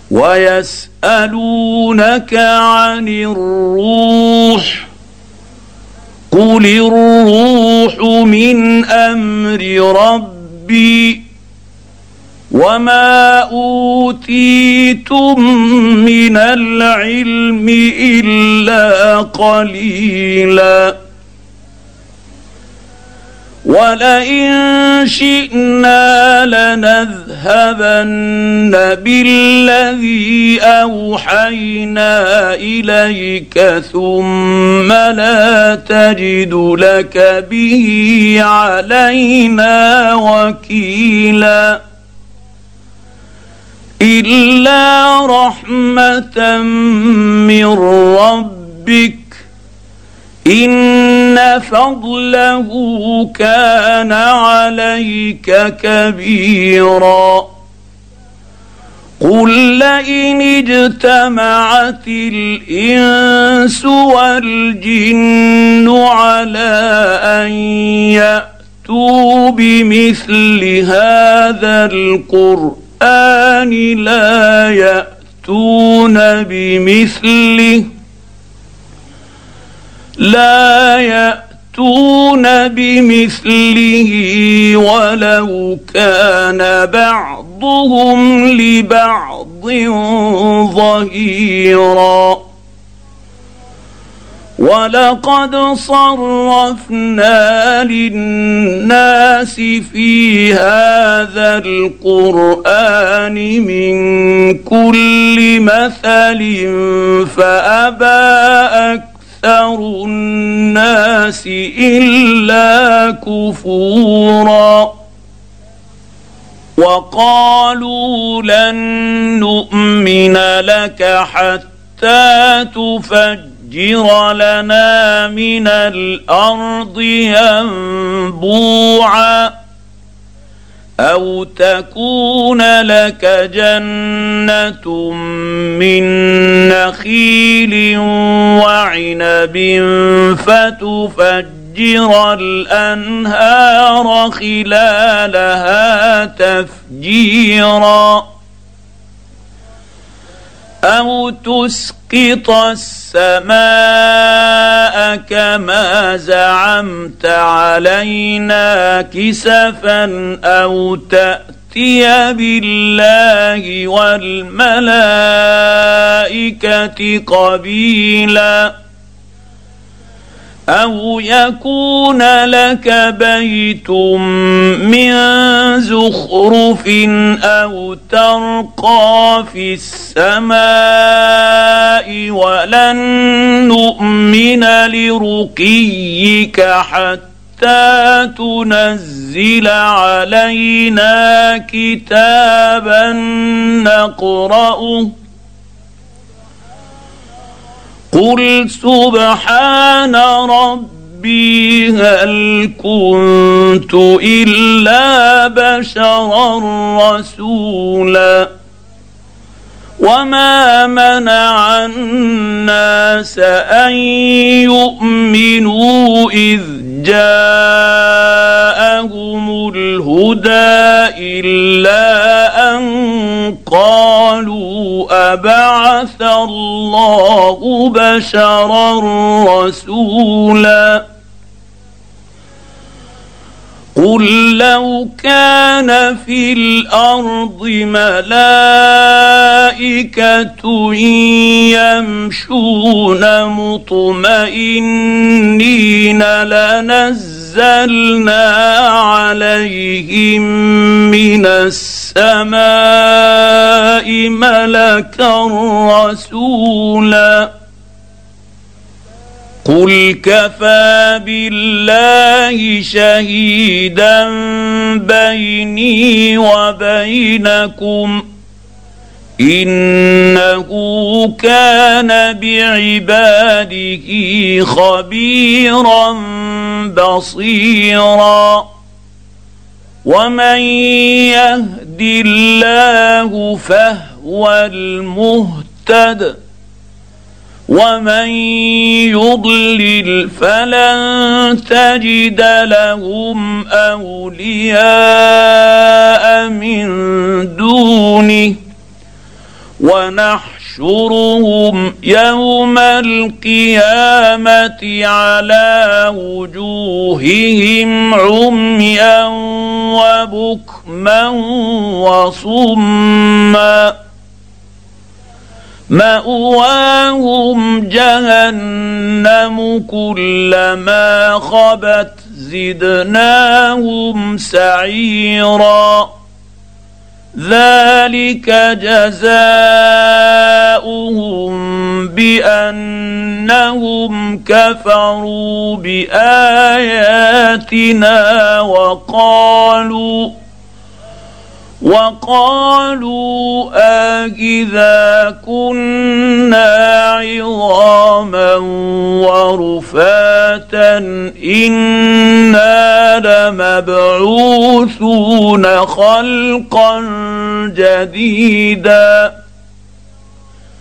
ويسألونك عن الروح قل الروح من أمر ربي وما أوتيتم من العلم إلا قليلا ولئن شئنا لنذهبن بالذي أوحينا إليك ثم لا تجد لك به علينا وكيلا إلا رحمة من ربك إن فضله كان عليك كبيرا قل لئن اجتمعت الإنس والجن على أن يأتوا بمثل هذا القرآن لا يأتون بمثله ولو كان بعضهم لبعض ظهيرا ولقد صرفنا للناس في هذا القرآن من كل مثل فأبى أكثر الناس إلا كفورا وقالوا لن نؤمن لك حتى تفجر لنا من الأرض ينبوعا أو تكون لك جنة من نخيل وعنب فتفجر الأنهار خلالها تفجيرا أو تسقط السماء كما زعمت علينا كسفا أو تأتي بالله والملائكة قبيلا أو يكون لك بيت من زخرف أو ترقى في السماء ولن نؤمن لرقيك حتى تنزل علينا كتابا نقرأه قل سبحان ربي هل كنت إلا بشرا رسولا وما منع الناس أن يؤمنوا إذ جاءهم الهدى إلا أن قالوا أبعث الله بشرا رسولا قل لو كان في الأرض ملائكة يمشون مطمئنين لنزلنا عليهم من السماء ملكا رسولا قل كفى بالله شهيدا بيني وبينكم إنه كان بعباده خبيرا بصيرا ومن يهد الله فهو المهتد ومن يضلل فلن تجد لهم أولياء من دونه ونحشرهم يوم القيامه على وجوههم عميا وبكما وصما مأواهم جهنم كلما خبت زدناهم سعيرا ذلك جزاؤهم بأنهم كفروا بآياتنا وقالوا أإذا كنا عظاما ورفاتا إنا لمبعوثون خلقا جديدا